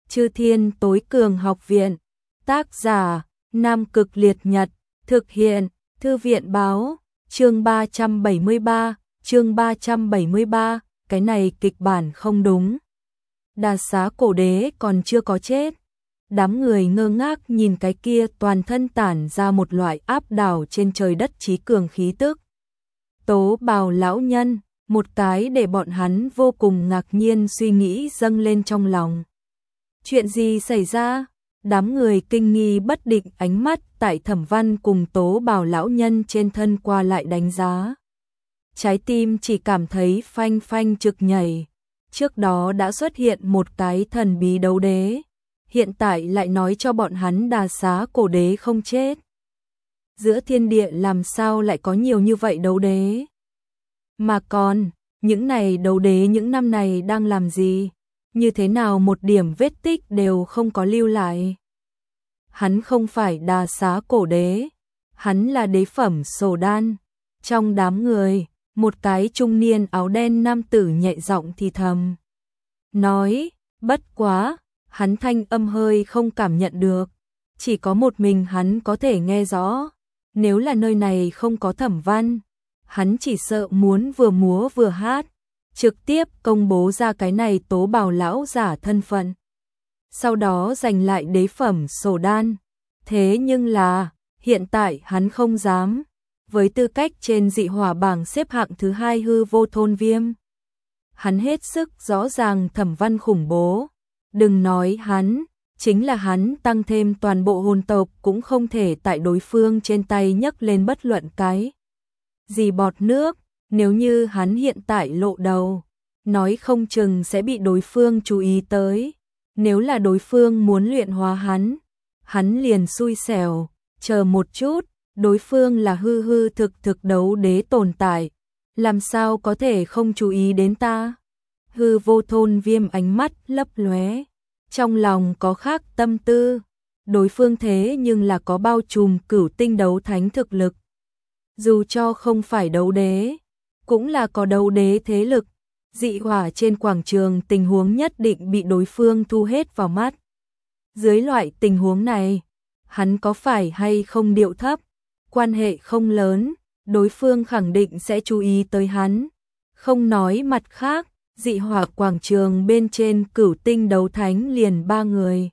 Chư Thiên Tối Cường Học Viện. Tác giả: Nam Cực Liệt Nhật. Thực hiện: Thư viện báo. Chương 373, cái này kịch bản không đúng. Đà Xá Cổ Đế còn chưa có chết. Đám người ngơ ngác nhìn cái kia toàn thân tản ra một loại áp đảo trên trời đất trí cường khí tức. Tố Bào lão nhân, một cái để bọn hắn vô cùng ngạc nhiên suy nghĩ dâng lên trong lòng. Chuyện gì xảy ra? Đám người kinh nghi bất định, ánh mắt tại Thẩm Văn cùng Tố Bào lão nhân trên thân qua lại đánh giá. Trái tim chỉ cảm thấy phanh phanh trực nhảy. Trước đó đã xuất hiện một cái thần bí đấu đế, hiện tại lại nói cho bọn hắn Đà Xá Cổ Đế không chết. Giữa thiên địa làm sao lại có nhiều như vậy đấu đế? Mà còn, những này đấu đế những năm này đang làm gì? Như thế nào một điểm vết tích đều không có lưu lại? Hắn không phải Đà Xá Cổ Đế, hắn là đế phẩm Sổ Đan. Trong đám người, một cái trung niên áo đen nam tử nhẹ giọng thì thầm. Nói, bất quá, hắn thanh âm hơi không cảm nhận được. Chỉ có một mình hắn có thể nghe rõ. Nếu là nơi này không có Thẩm Văn, hắn chỉ sợ muốn vừa múa vừa hát, trực tiếp công bố ra cái này Tố Bào lão giả thân phận. Sau đó giành lại đế phẩm Sổ Đan. Thế nhưng là, hiện tại hắn không dám. Với tư cách trên dị hỏa bảng xếp hạng thứ 2 Hư Vô Thôn Viêm, hắn hết sức rõ ràng Thẩm Văn khủng bố. Đừng nói hắn, chính là hắn tăng thêm toàn bộ hồn tộc cũng không thể tại đối phương trên tay nhấc lên bất luận cái gì bọt nước. Nếu như hắn hiện tại lộ đầu, nói không chừng sẽ bị đối phương chú ý tới. Nếu là đối phương muốn luyện hóa hắn liền xui xẻo. Chờ một chút, đối phương là hư hư thực thực đấu đế tồn tại, làm sao có thể không chú ý đến ta? Hư Vô Thôn Viêm ánh mắt lấp lóe, trong lòng có khác tâm tư. Đối phương thế nhưng là có bao trùm cửu tinh đấu thánh thực lực. Dù cho không phải đấu đế, cũng là có đấu đế thế lực. Dị hỏa trên quảng trường tình huống nhất định bị đối phương thu hết vào mắt. Dưới loại tình huống này, hắn có phải hay không điệu thấp, quan hệ không lớn, đối phương khẳng định sẽ chú ý tới hắn. Không nói mặt khác, dị hỏa quảng trường bên trên cửu tinh đấu thánh liền 3 người.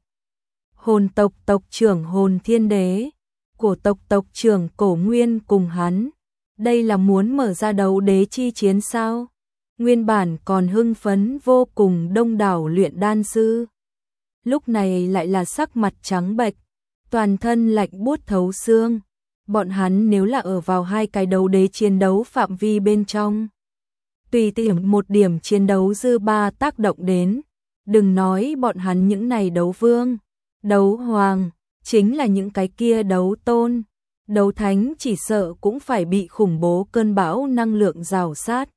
Hồn tộc tộc trưởng Hồn Thiên Đế, cổ tộc tộc trưởng Cổ Nguyên cùng hắn. Đây là muốn mở ra đấu đế chi chiến sao? Nguyên bản còn hưng phấn vô cùng đông đảo luyện đan sư, lúc này lại là sắc mặt trắng bệch, toàn thân lạnh buốt thấu xương. Bọn hắn nếu là ở vào hai cái đấu đế chiến đấu phạm vi bên trong, tùy tiện một điểm chiến đấu dư ba tác động đến, đừng nói bọn hắn những này đấu vương, đấu hoàng, chính là những cái kia đấu tôn, đấu thánh chỉ sợ cũng phải bị khủng bố cơn bão năng lượng rào sát.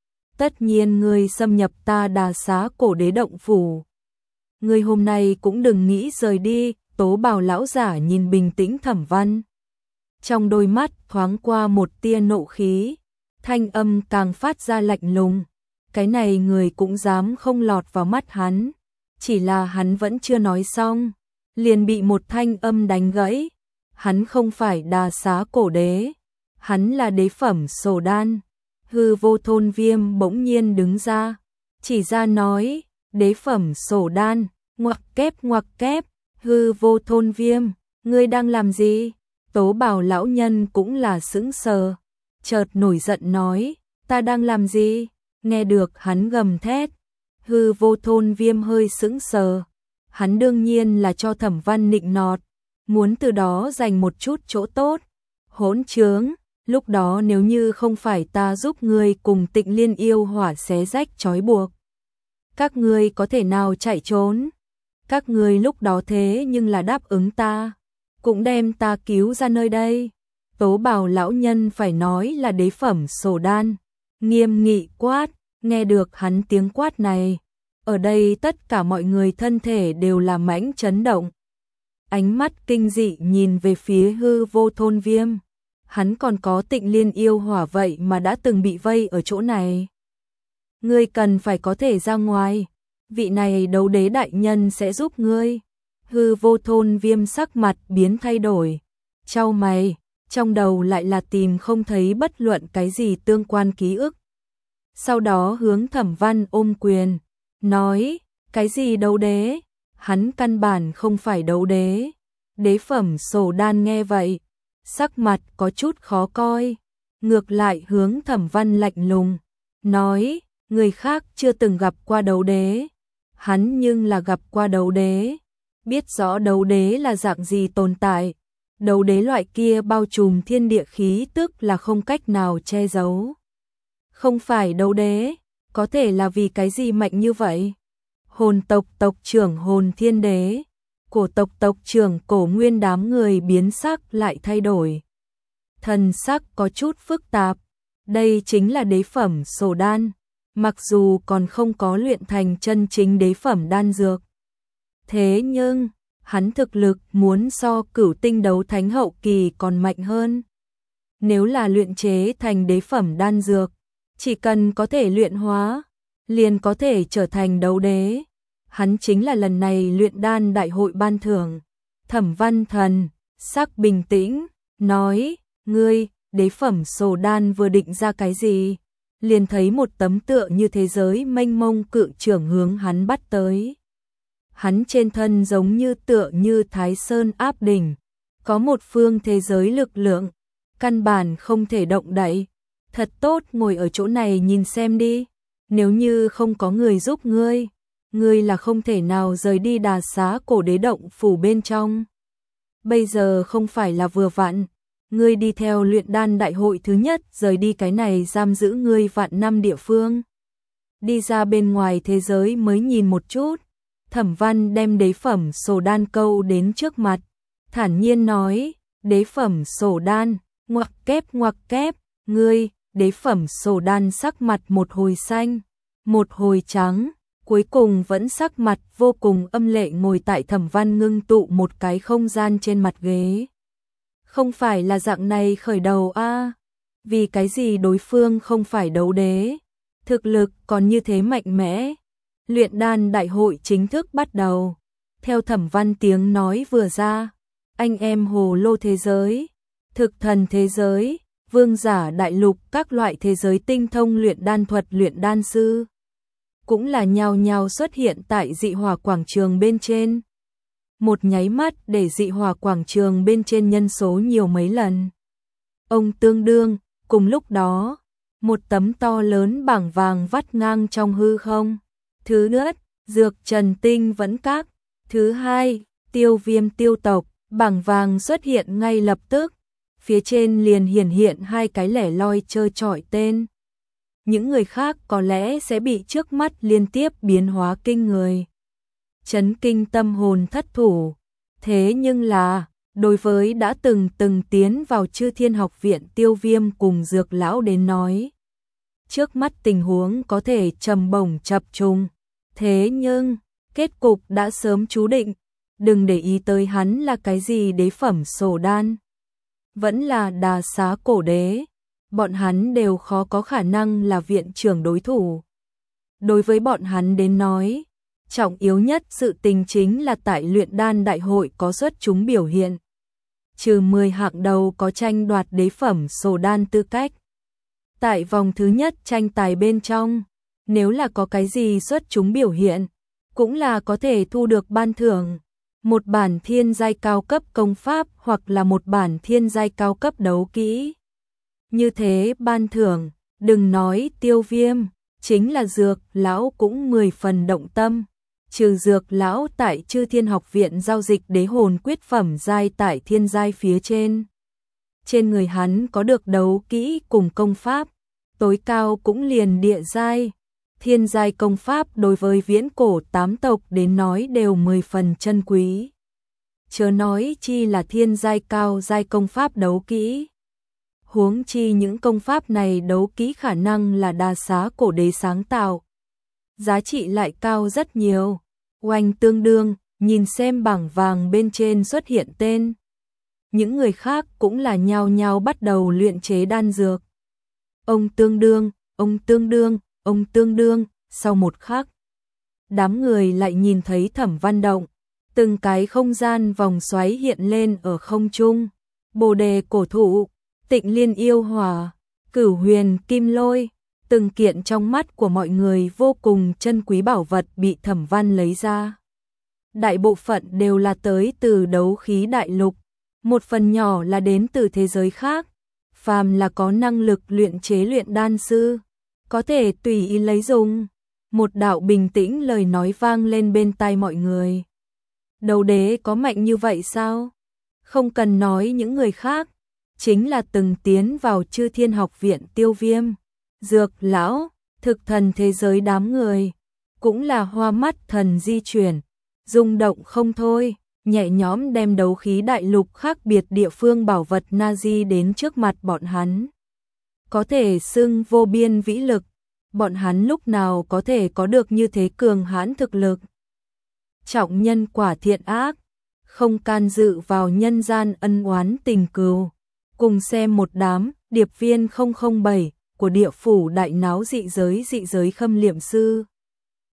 Tất nhiên ngươi xâm nhập ta Đà Xá Cổ Đế động phủ, ngươi hôm nay cũng đừng nghĩ rời đi. Tố Bào lão giả nhìn bình tĩnh Thẩm Văn, trong đôi mắt thoáng qua một tia nộ khí, thanh âm càng phát ra lạnh lùng. Cái này người cũng dám không lọt vào mắt hắn. Chỉ là hắn vẫn chưa nói xong, liền bị một thanh âm đánh gãy. Hắn không phải Đà Xá Cổ Đế, hắn là đế phẩm Sổ Đan. Hư Vô Thôn Viêm bỗng nhiên đứng ra, chỉ ra nói, đế phẩm Sổ Đan, ngoặc kép. Hư Vô Thôn Viêm, ngươi đang làm gì? Tố Bào lão nhân cũng là sững sờ, chợt nổi giận nói, ta đang làm gì? Nghe được hắn gầm thét, Hư Vô Thôn Viêm hơi sững sờ. Hắn đương nhiên là cho Thẩm Văn nịnh nọt, muốn từ đó giành một chút chỗ tốt. Hỗn trướng, lúc đó nếu như không phải ta giúp ngươi cùng Tịnh Liên yêu hỏa xé rách trói buộc, các ngươi có thể nào chạy trốn? Các ngươi lúc đó thế nhưng là đáp ứng ta, cũng đem ta cứu ra nơi đây. Tố Bào lão nhân phải nói là đế phẩm Sổ Đan, nghiêm nghị quát. Nghe được hắn tiếng quát này, ở đây tất cả mọi người thân thể đều là mãnh chấn động. Ánh mắt kinh dị nhìn về phía Hư Vô Thôn Viêm. Hắn còn có Tịnh Liên yêu hỏa vậy mà đã từng bị vây ở chỗ này. Ngươi cần phải có thể ra ngoài. vị này đấu đế đại nhân sẽ giúp ngươi. Hư Vô Thôn Viêm sắc mặt biến thay đổi, chau mày, trong đầu lại là tìm không thấy bất luận cái gì tương quan ký ức. Sau đó hướng Thẩm Văn ôm quyền, nói, cái gì đấu đế? Hắn căn bản không phải đấu đế. Đế phẩm Sổ Đan nghe vậy, sắc mặt có chút khó coi, ngược lại hướng Thẩm Văn lạnh lùng, nói, người khác chưa từng gặp qua đấu đế, hắn nhưng là gặp qua đấu đế, biết rõ đấu đế là dạng gì tồn tại. Đấu đế loại kia bao trùm thiên địa khí tức là không cách nào che giấu. Không phải đấu đế, có thể là vì cái gì mạnh như vậy? Hồn tộc tộc trưởng Hồn Thiên Đế, cổ tộc tộc trưởng Cổ Nguyên đám người biến sắc lại thay đổi. Thần sắc có chút phức tạp, đây chính là đế phẩm Sổ Đan, mặc dù còn không có luyện thành chân chính đế phẩm đan dược. Thế nhưng, hắn thực lực muốn so Cửu Tinh đấu thánh hậu kỳ còn mạnh hơn. Nếu là luyện chế thành đế phẩm đan dược, chỉ cần có thể luyện hóa, liền có thể trở thành đấu đế. Hắn chính là lần này luyện đan đại hội ban thưởng. Thẩm Văn Thần, sắc bình tĩnh, nói, ngươi, đế phẩm Sổ Đan vừa định ra cái gì? Liền thấy một tấm tựa như thế giới mênh mông cự trưởng hướng hắn bắt tới. Hắn trên thân giống như tựa như Thái Sơn áp đỉnh, có một phương thế giới lực lượng, căn bản không thể động đậy. Thật tốt ngồi ở chỗ này nhìn xem đi, nếu như không có người giúp ngươi, ngươi là không thể nào rời đi Đà Xá Cổ Đế động phủ bên trong. Bây giờ không phải là vừa vặn, ngươi đi theo luyện đan đại hội thứ nhất rời đi cái này giam giữ ngươi vạn năm địa phương. Đi ra bên ngoài thế giới mới nhìn một chút. Thẩm Văn đem đế phẩm Sổ Đan câu đến trước mặt, thản nhiên nói, đế phẩm Sổ Đan, ngoặc kép, ngươi, đế phẩm Sổ Đan sắc mặt một hồi xanh, một hồi trắng, cuối cùng vẫn sắc mặt vô cùng âm lệ ngồi tại Thẩm Văn ngưng tụ một cái không gian trên mặt ghế. Không phải là dạng này khởi đầu a? Vì cái gì đối phương không phải đấu đế, thực lực còn như thế mạnh mẽ? Luyện đan đại hội chính thức bắt đầu. Theo Thẩm Văn tiếng nói vừa ra, anh em hồ lô thế giới, thực thần thế giới, vương giả đại lục, các loại thế giới tinh thông luyện đan thuật luyện đan sư cũng là nhao nhao xuất hiện tại dị hỏa quảng trường bên trên. Một nháy mắt để dị hỏa quảng trường bên trên nhân số nhiều mấy lần. Ông tương đương, cùng lúc đó, một tấm to lớn bảng vàng vắt ngang trong hư không. Thứ nhất, Dược Trần Tinh Vẫn Các. Thứ hai, Tiêu Viêm Tiêu Tộc. Bảng vàng xuất hiện ngay lập tức. Phía trên liền hiển hiện hai cái lẻ loi chơi chọi tên. Những người khác có lẽ sẽ bị trước mắt liên tiếp biến hóa kinh người, chấn kinh tâm hồn thất thủ. Thế nhưng là, đối với đã từng tiến vào Chư Thiên Học Viện Tiêu Viêm cùng Dược Lão đến nói, trước mắt tình huống có thể trầm bổng chập trùng. Thế nhưng, kết cục đã sớm chú định, đừng để ý tới hắn là cái gì đế phẩm Sổ Đan, vẫn là Đà Xá Cổ Đế, bọn hắn đều khó có khả năng là viện trưởng đối thủ. Đối với bọn hắn đến nói, trọng yếu nhất sự tình chính là tại luyện đan đại hội có xuất chúng biểu hiện. Trừ 10 hạng đầu có tranh đoạt đế phẩm Sổ Đan tư cách. Tại vòng thứ nhất tranh tài bên trong, nếu là có cái gì xuất chúng biểu hiện, cũng là có thể thu được ban thưởng. Một bản thiên giai cao cấp công pháp hoặc là một bản thiên giai cao cấp đấu kỹ. Như thế ban thưởng, đừng nói Tiêu Viêm, chính là Dược Lão cũng 10 phần động tâm. Trừ Dược Lão tại Chư Thiên Học Viện giao dịch đế hồn quyết phẩm giai tại thiên giai phía trên. Trên người hắn có được đấu kỹ cùng công pháp, tối cao cũng liền địa giai. Thiên giai công pháp đối với viễn cổ 8 tộc đến nói đều 10 phần chân quý. Chớ nói chi là thiên giai cao giai công pháp đấu kỹ. Huống chi những công pháp này đấu kỹ khả năng là Đà Xá Cổ Đế sáng tạo. Giá trị lại cao rất nhiều. Oanh tương đương, nhìn xem bảng vàng bên trên xuất hiện tên. Những người khác cũng là nhao nhao bắt đầu luyện chế đan dược. Ông tương đương, sau một khắc. đám người lại nhìn thấy Thẩm Văn động, từng cái không gian vòng xoáy hiện lên ở không trung, Bồ đề cổ thụ, Tịnh Liên yêu hỏa, Cửu Huyền kim lôi, từng kiện trong mắt của mọi người vô cùng chân quý bảo vật bị Thẩm Văn lấy ra. Đại bộ phận đều là tới từ đấu khí đại lục, một phần nhỏ là đến từ thế giới khác. Phàm là có năng lực luyện chế luyện đan sư, có thể tùy ý lấy dùng. Một đạo bình tĩnh lời nói vang lên bên tai mọi người. Đấu đế có mạnh như vậy sao? Không cần nói những người khác, chính là từng tiến vào Chư Thiên Học viện Tiêu Viêm, Dược lão, thực thần thế giới đám người, cũng là hoa mắt thần di chuyển, rung động không thôi, nhẹ nhõm đem đấu khí đại lục khác biệt địa phương bảo vật Nazi đến trước mặt bọn hắn. Có thể xưng vô biên vĩ lực, bọn hắn lúc nào có thể có được như thế cường hãn thực lực. Trọng nhân quả thiện ác, không can dự vào nhân gian ân oán tình cừu. Cùng xem một đám điệp viên 007 của địa phủ đại náo dị giới khâm liệm sư.